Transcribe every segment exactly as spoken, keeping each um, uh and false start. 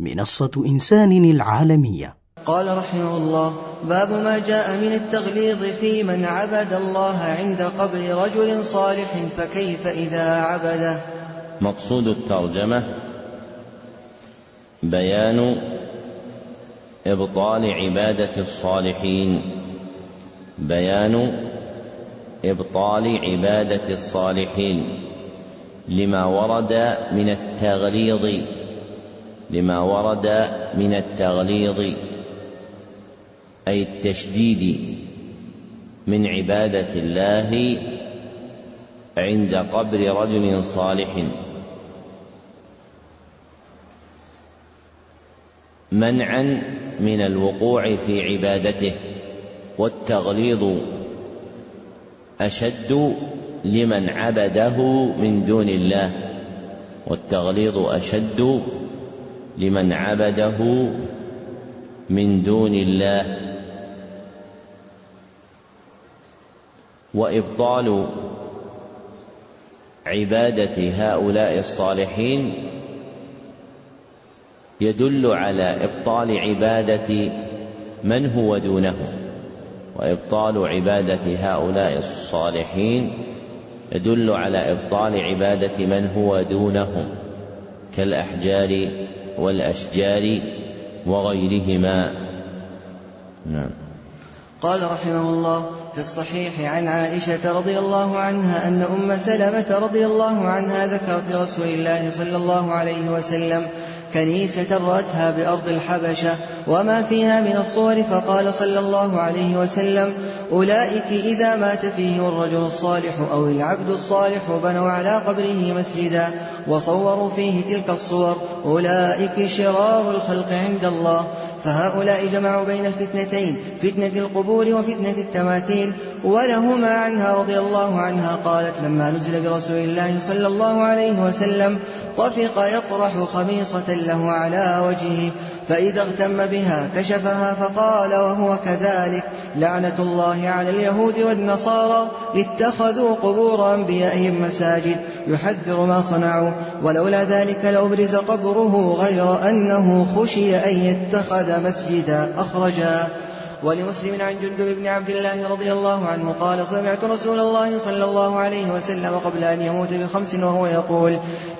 منصة إنسان العالمية. قال رحمه الله: باب ما جاء من التغليظ في من عبد الله عند قبر رجل صالح فكيف إذا عبده. مقصود الترجمة بيان إبطال عبادة الصالحين بيان إبطال عبادة الصالحين لما ورد من التغليظ لما ورد من التغليظ أي التشديد من عبادة الله عند قبر رجل صالح، منعا من الوقوع في عبادته. والتغليظ أشد لمن عبده من دون الله والتغليظ أشد لمن عبده من دون الله. وإبطال عبادة هؤلاء الصالحين يدل على إبطال عبادة من هو دونهم وإبطال عبادة هؤلاء الصالحين يدل على إبطال عبادة من هو دونهم كالأحجار والأشجار وغيرهما. نعم. قال رحمه الله: في الصحيح عن عائشة رضي الله عنها أن أم سلمة رضي الله عنها ذكرت لرسول الله صلى الله عليه وسلم كنيسة رأتها بأرض الحبشة وما فيها من الصور، فقال صلى الله عليه وسلم: أولئك إذا مات فيهم الرجل الصالح أو العبد الصالح بنوا على قبره مسجدا وصوروا فيه تلك الصور، أولئك شرار الخلق عند الله. فهؤلاء جمعوا بين الفتنتين، فتنة القبور وفتنة التماثيل. ولهما عنها رضي الله عنها قالت: لما نزل برسول الله صلى الله عليه وسلم طفق يطرح خميصة له على وجهه، فإذا اغتم بها كشفها فقال وهو كذلك: لعنة الله على اليهود والنصارى اتخذوا قبور أنبيائهم مساجد، يحذر ما صنعوا، ولولا ذلك لأبرز قبره غير أنه خشي أن يتخذ مسجدا. أخرجا. ولمسلم عن جندب بن عبد الله رضي الله عنه قال: سمعت رسول الله صلى الله عليه وسلم قبل أن يموت بخمس وهو يقول: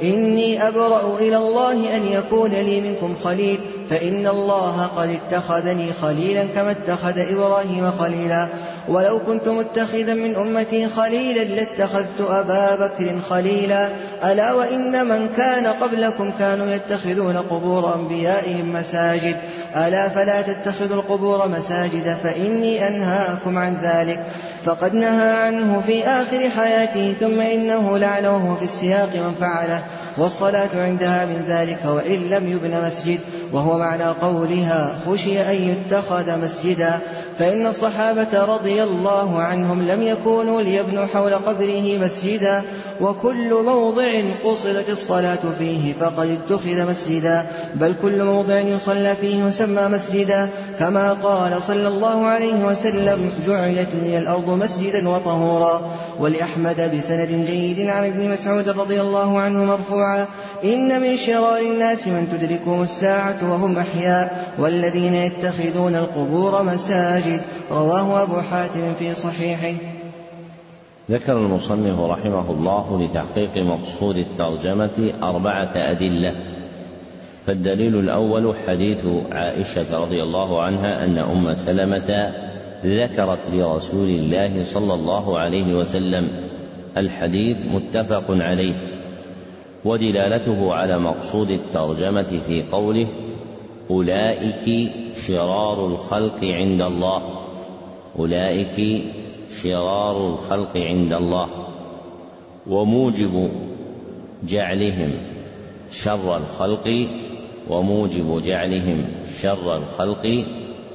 إني أبرأ إلى الله أن يكون لي منكم خليل، فإن الله قد اتخذني خليلا كما اتخذ إبراهيم خليلا، ولو كنت متخذا من أمتي خليلا لاتخذت أبا بكر خليلا. ألا وإن من كان قبلكم كانوا يتخذون قبور أنبيائهم مساجد، ألا فلا تتخذوا القبور مساجد، فإني أنهاكم عن ذلك. فقد نهى عنه في آخر حياته، ثم إنه لعنه في السياق من فعله، والصلاة عندها من ذلك وإن لم يبن مسجد، وهو معنى قولها خشي أن يتخذ مسجدا. فإن الصحابة رضي الله عنهم لم يكونوا ليبنوا حول قبره مسجدا، وكل موضع قصدت الصلاة فيه فقد اتخذ مسجدا، بل كل موضع يصلى فيه يسمى مسجدا، كما قال صلى الله عليه وسلم: جعلت لي الأرض مسجدا وطهورا. ولأحمد بسند جيد عن ابن مسعود رضي الله عنه مرفوعا: إن من شرار الناس من تدركهم الساعة وهم أحياء، والذين يتخذون القبور مساجد. رواه أبو حاتم في صحيحه. ذكر المصنف رحمه الله لتحقيق مقصود الترجمة أربعة أدلة. فالدليل الأول حديث عائشة رضي الله عنها أن أم سلمة ذكرت لرسول الله صلى الله عليه وسلم. الحديث متفق عليه، ودلالته على مقصود الترجمة في قوله: أولئك شرار الخلق عند الله أولئك شرار الخلق عند الله. وموجب جعلهم شر الخلق وموجب جعلهم شر الخلق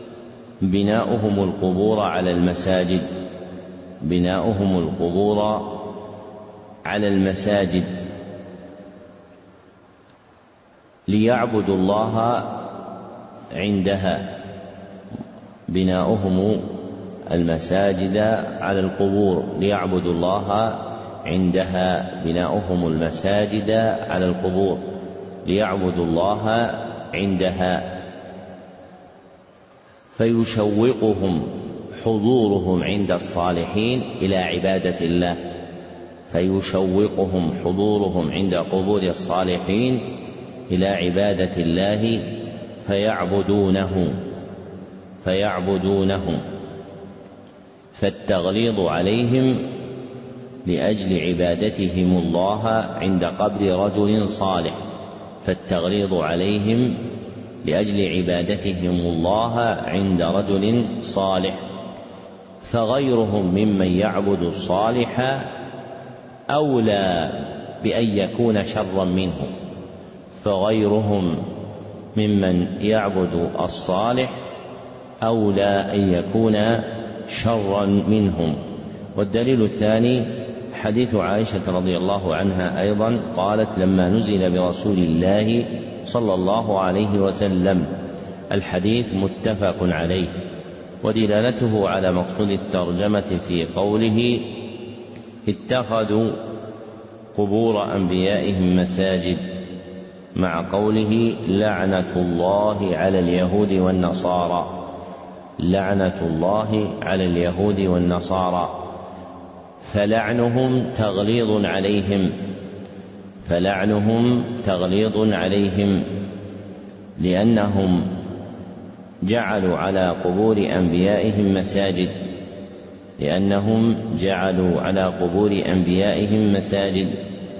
بناؤهم القبور على المساجد بناؤهم القبور على المساجد ليعبدوا الله عندها. بناؤهم المساجد على القبور ليعبدوا الله عندها بناؤهم المساجد على القبور ليعبدوا الله عندها، فيشوقهم حضورهم عند الصالحين إلى عبادة الله، فيشوقهم حضورهم عند قبور الصالحين إلى عبادة الله فيعبدونه فيعبدونه فالتغليظ عليهم لأجل عبادتهم الله عند قبر رجل صالح فالتغليظ عليهم لأجل عبادتهم الله عند رجل صالح. فغيرهم ممن يعبد الصالح أولى بأن يكون شرا منه فغيرهم ممن يعبد الصالح أولى أن يكون شرا منهم. والدليل الثاني حديث عائشة رضي الله عنها أيضا قالت لما نزل برسول الله صلى الله عليه وسلم، الحديث متفق عليه، ودلالته على مقصود الترجمة في قوله اتخذوا قبور أنبيائهم مساجد، مع قوله لعنة الله على اليهود والنصارى، لعنة الله على اليهود والنصارى، فلعنهم تغليظ عليهم فلعنهم تغليظ عليهم لأنهم جعلوا على قبور أنبيائهم مساجد لأنهم جعلوا على قبور أنبيائهم مساجد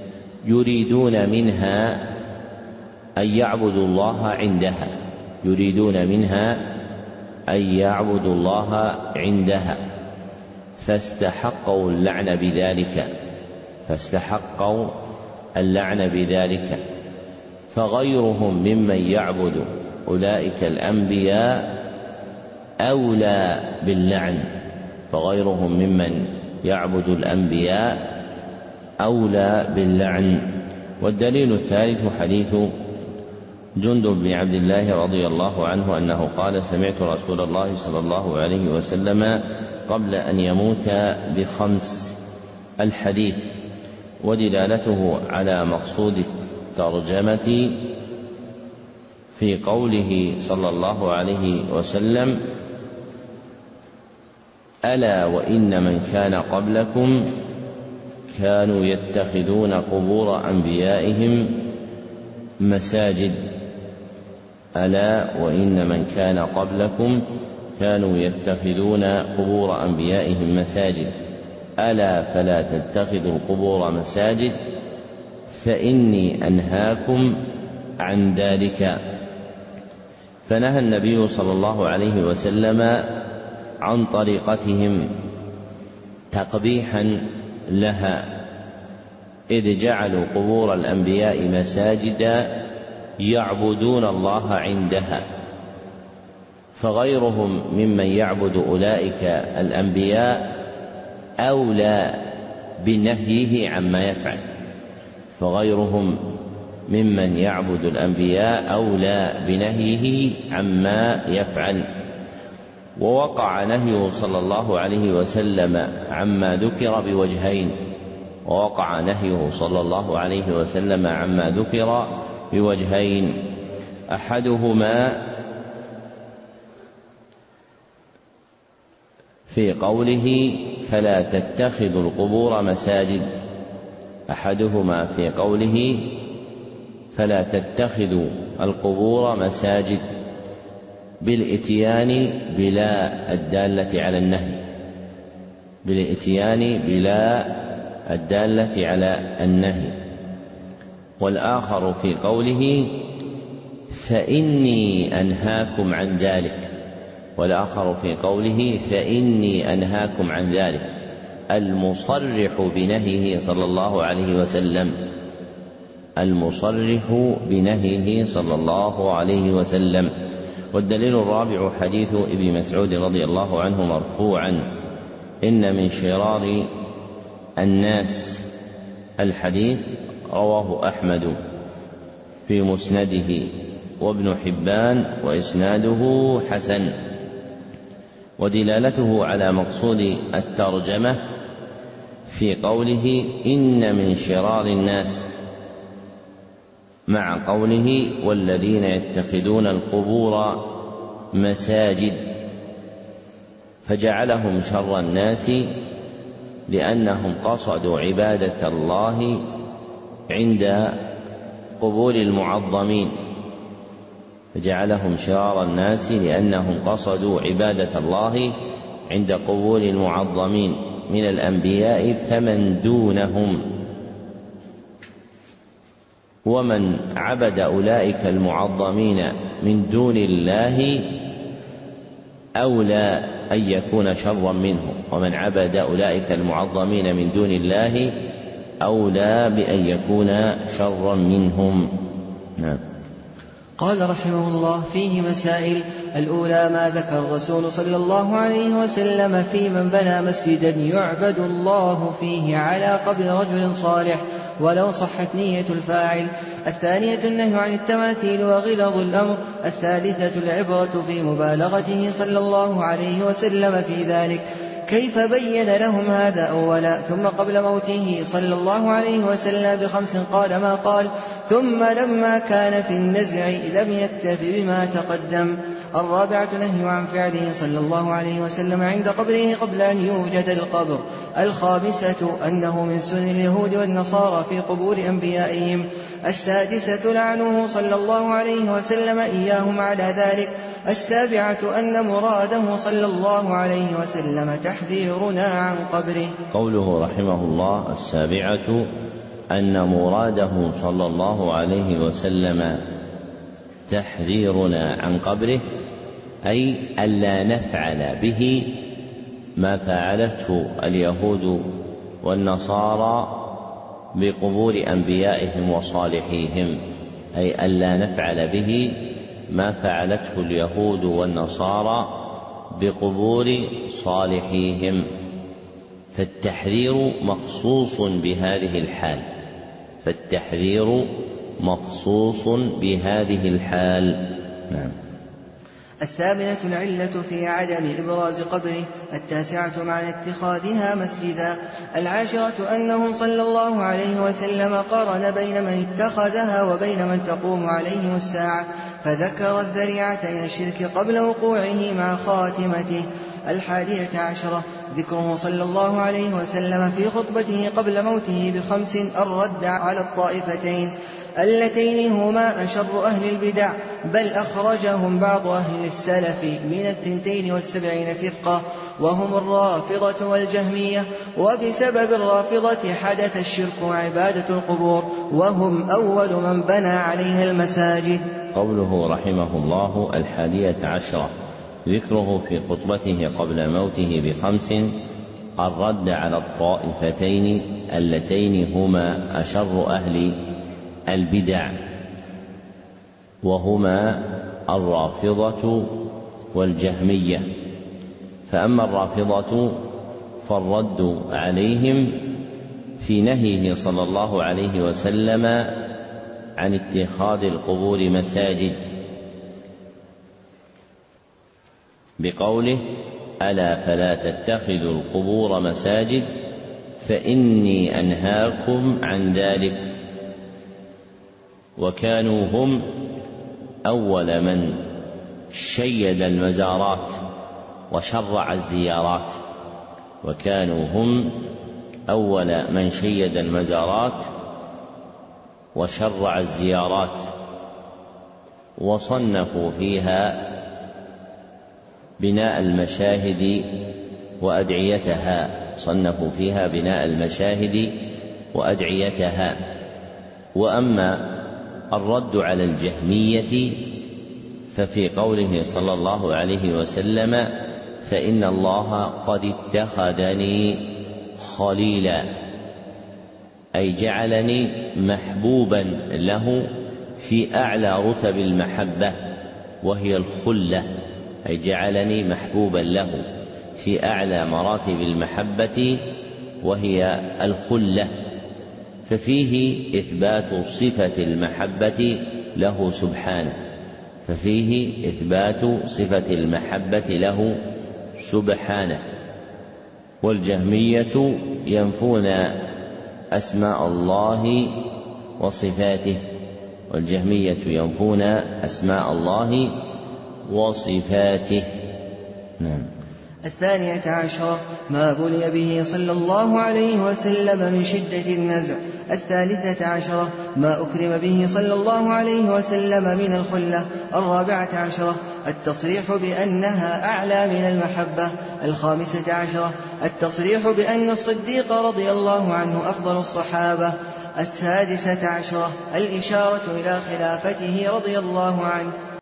يريدون منها أن يعبدوا الله عندها يريدون منها أن يعبدوا الله عندها فاستحقوا اللعن بذلك فاستحقوا اللعن بذلك فغيرهم ممن يعبد أولئك الأنبياء أولى باللعن فغيرهم ممن يعبد الأنبياء أولى باللعن. والدليل الثالث حديث جندب بن عبد الله رضي الله عنه أنه قال سمعت رسول الله صلى الله عليه وسلم قبل أن يموت بخمس، الحديث ودلالته على مقصود الترجمة في قوله صلى الله عليه وسلم ألا وإن من كان قبلكم كانوا يتخذون قبور أنبيائهم مساجد ألا وإن من كان قبلكم كانوا يتخذون قبور أنبيائهم مساجد ألا فلا تتخذوا القبور مساجد فإني أنهاكم عن ذلك. فنهى النبي صلى الله عليه وسلم عن طريقتهم تقبيحا لها إذ جعلوا قبور الأنبياء مساجدا يعبدون الله عندها، فغيرهم ممن يعبد أولئك الأنبياء أولى بنهيه عما يفعل فغيرهم ممن يعبد الأنبياء أولى بنهيه عما يفعل. ووقع نهيه صلى الله عليه وسلم عما ذكر بوجهين ووقع نهيه صلى الله عليه وسلم عما ذكر بوجهين أحدهما في قوله فلا تتخذوا القبور مساجد أحدهما في قوله فلا تتخذوا القبور مساجد بالإتيان بلا الدالة على النهي بالإتيان بلا الدالة على النهي والآخر في قوله فإني أنهاكم عن ذلك والآخر في قوله فإني أنهاكم عن ذلك المصرح بنهيه صلى الله عليه وسلم المصرح بنهيه صلى الله عليه وسلم. والدليل الرابع حديث ابن مسعود رضي الله عنه مرفوعا إن من شرار الناس، الحديث رواه أحمد في مسنده وابن حبان وإسناده حسن. ودلالته على مقصود الترجمة في قوله إن من شرار الناس مع قوله والذين يتخذون القبور مساجد، فجعلهم شر الناس لأنهم قصدوا عبادة الله عند قبور المعظمين، فجعلهم شرار الناس لأنهم قصدوا عبادة الله عند قبور المعظمين من الأنبياء فمن دونهم، ومن عبد أولئك المعظمين من دون الله أولى أن يكون شرا منهم، ومن عبد أولئك المعظمين من دون الله أولى بأن يكون شرا منهم. نعم. قال رحمه الله: فيه مسائل. الأولى ما ذكر الرسول صلى الله عليه وسلم في من بنى مسجدا يعبد الله فيه على قبر رجل صالح ولو صحت نية الفاعل. الثانية النهي عن التماثيل وغلظ الأمر. الثالثة العبرة في مبالغته صلى الله عليه وسلم في ذلك، كيف بين لهم هذا أولا، ثم قبل موته صلى الله عليه وسلم بخمس قال ما قال، ثم لما كان في النزع لم يكتف بما تقدم. الرابعة نهي عن فعله صلى الله عليه وسلم عند قبره قبل أن يوجد القبر. الخامسة أنه من سنن اليهود والنصارى في قبور أنبيائهم. السادسة لعنه صلى الله عليه وسلم إياهم على ذلك. السابعة أن مراده صلى الله عليه وسلم تحذيرنا عن قبره. قوله رحمه الله: السابعة أن مراده صلى الله عليه وسلم تحذيرنا عن قبره، أي ألا نفعل به ما فعلته اليهود والنصارى بقبور أنبيائهم وصالحيهم، أي ألا نفعل به ما فعلته اليهود والنصارى بقبور صالحيهم. فالتحذير مخصوص بهذه الحال، فالتحذير مخصوص بهذه الحال. نعم. الثامنة العلة في عدم إبراز قبره. التاسعة معنى اتخاذها مسجدا. العاشرة أنه صلى الله عليه وسلم قارن بين من اتخذها وبين من تقوم عليهم الساعة، فذكر الذريعة إلى الشرك قبل وقوعه مع خاتمته. الحادية عشرة ذكره صلى الله عليه وسلم في خطبته قبل موته بخمس الرد على الطائفتين اللتين هما أشر أهل البدع، بل أخرجهم بعض أهل السلف من الثنتين والسبعين فرقة، وهم الرافضة والجهمية، وبسبب الرافضة حدث الشرك وعبادة القبور، وهم أول من بنى عليها المساجد. قوله رحمه الله: الحادية عشرة ذكره في خطبته قبل موته بخمس الرد على الطائفتين اللتين هما أشر أهل البدع، وهما الرافضة والجهمية. فأما الرافضة فالرد عليهم في نهيه صلى الله عليه وسلم عن اتخاذ القبور مساجد بقوله: ألا فلا تتخذوا القبور مساجد فإني أنهاكم عن ذلك. وكانوا هم أول من شيد المزارات وشرع الزيارات، وكانوا هم أول من شيد المزارات وشرع الزيارات، وصنفوا فيها بناء المشاهد وأدعيتها، صنفوا فيها بناء المشاهد وأدعيتها. وأما الرد على الجهمية ففي قوله صلى الله عليه وسلم: فإن الله قد اتخذني خليلا، أي جعلني محبوبا له في أعلى رتب المحبة وهي الخلة، أي جعلني محبوبا له في أعلى مراتب المحبة وهي الخلة. ففيه إثبات صفة المحبة له سبحانه، ففيه إثبات صفة المحبة له سبحانه. والجهمية ينفون أسماء الله وصفاته، والجهمية ينفون أسماء الله وصفاته. نعم. الثانية عشرة ما بلي به صلى الله عليه وسلم من شدة النزع. الثالثة عشرة ما أكرم به صلى الله عليه وسلم من الخلة. الرابعة عشرة التصريح بأنها أعلى من المحبة. الخامسة عشرة التصريح بأن الصديق رضي الله عنه أفضل الصحابة. السادسة عشرة الإشارة إلى خلافته رضي الله عنه.